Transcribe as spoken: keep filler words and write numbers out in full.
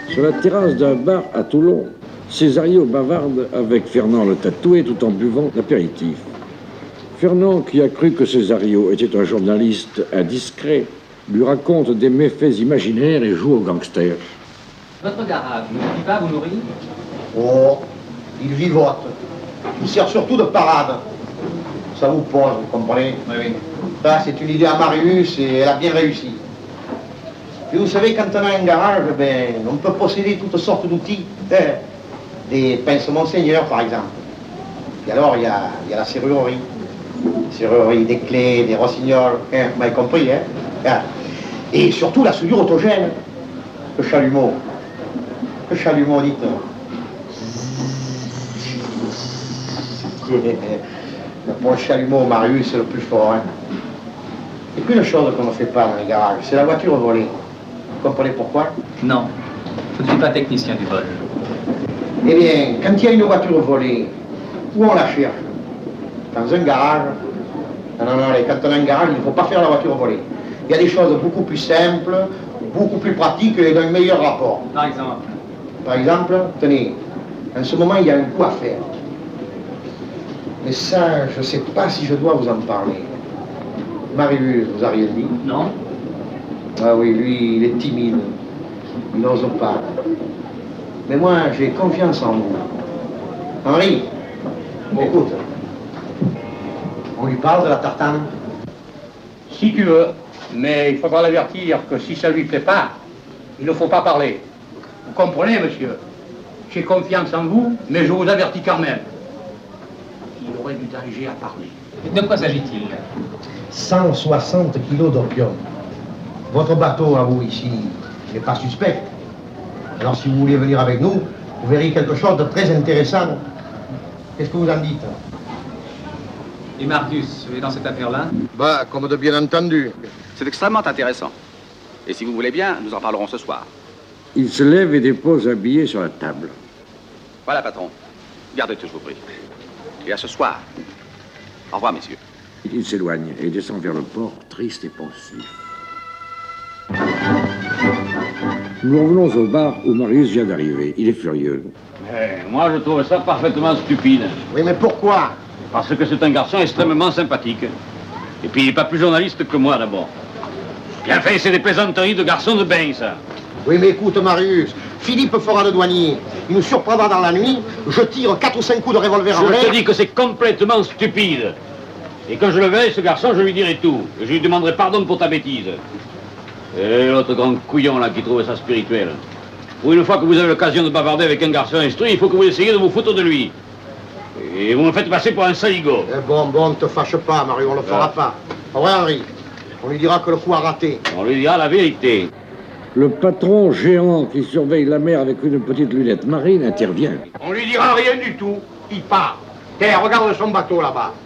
Sur la terrasse d'un bar à Toulon, Césario bavarde avec Fernand le tatoué tout en buvant l'apéritif. Fernand, qui a cru que Césario était un journaliste indiscret, lui raconte des méfaits imaginaires et joue au gangster. Votre garage ne suffit pas à vous nourrir? Oh, il vivote. Il sert surtout de parade. Ça vous pose, vous comprenez? Oui, oui. Ça, c'est une idée à Marius et elle a bien réussi. Et vous savez, quand on a un garage, ben, on peut posséder toutes sortes d'outils. Hein. Des pinces Monseigneur, par exemple. Et alors, il y a, il y a la serrurerie. Serrurerie, des clés, des rossignols. Hein, vous m'avez compris, hein? Hein. Et surtout, la soudure autogène. Le chalumeau. Le chalumeau, dites. Pour le chalumeau, Marius, c'est le plus fort. Hein. Et puis une chose qu'on ne fait pas dans les garages, c'est la voiture volée. Vous comprenez pourquoi? Non, je ne suis pas technicien du vol. Eh bien, quand il y a une voiture volée, où on la cherche? Dans un garage. Non, non, non, quand on a un garage, il ne faut pas faire la voiture volée. Il y a des choses beaucoup plus simples, beaucoup plus pratiques et d'un meilleur rapport. Par exemple? Par exemple, tenez, en ce moment, il y a un coup à faire. Mais ça, je ne sais pas si je dois vous en parler. Marius vous a rien dit? Non. Ah oui, lui, il est timide. Il n'ose pas. Mais moi, j'ai confiance en vous. Henri, écoute. On lui parle de la tartane? Si tu veux, mais il faudra l'avertir que si ça lui plaît pas, il ne faut pas parler. Vous comprenez, monsieur? J'ai confiance en vous, mais je vous avertis quand même. Il aurait du danger à parler. De quoi s'agit-il? cent soixante kilos d'opium. Votre bateau, à vous, ici, n'est pas suspect. Alors, si vous voulez venir avec nous, vous verrez quelque chose de très intéressant. Qu'est-ce que vous en dites? Et Marius est dans cette affaire-là? Bah, comme de bien entendu. C'est extrêmement intéressant. Et si vous voulez bien, nous en parlerons ce soir. Il se lève et dépose un billet sur la table. Voilà, patron. Gardez tout, je vous prie. Et à ce soir. Au revoir, messieurs. Il s'éloigne et descend vers le port, triste et pensif. Nous revenons au bar où Marius vient d'arriver. Il est furieux. Mais moi, je trouve ça parfaitement stupide. Oui, mais pourquoi? Parce que c'est un garçon extrêmement sympathique. Et puis, il n'est pas plus journaliste que moi, d'abord. Bien fait, c'est des plaisanteries de garçon de bain, ça. Oui, mais écoute, Marius, Philippe fera le douanier. Il nous surprendra dans la nuit. Je tire quatre ou cinq coups de revolver en l'air. Je te dis que c'est complètement stupide. Et quand je le verrai, ce garçon, je lui dirai tout. Et je lui demanderai pardon pour ta bêtise. Et l'autre grand couillon, là, qui trouve ça spirituel. Pour une fois que vous avez l'occasion de bavarder avec un garçon instruit, il faut que vous essayiez de vous foutre de lui. Et vous me faites passer pour un saligo. Eh bon, bon, ne te fâche pas, Marius, on le fera pas. Au revoir, Henri. On lui dira que le coup a raté. On lui dira la vérité. Le patron géant qui surveille la mer avec une petite lunette marine intervient. On lui dira rien du tout. Il part. Tiens, regarde son bateau là-bas.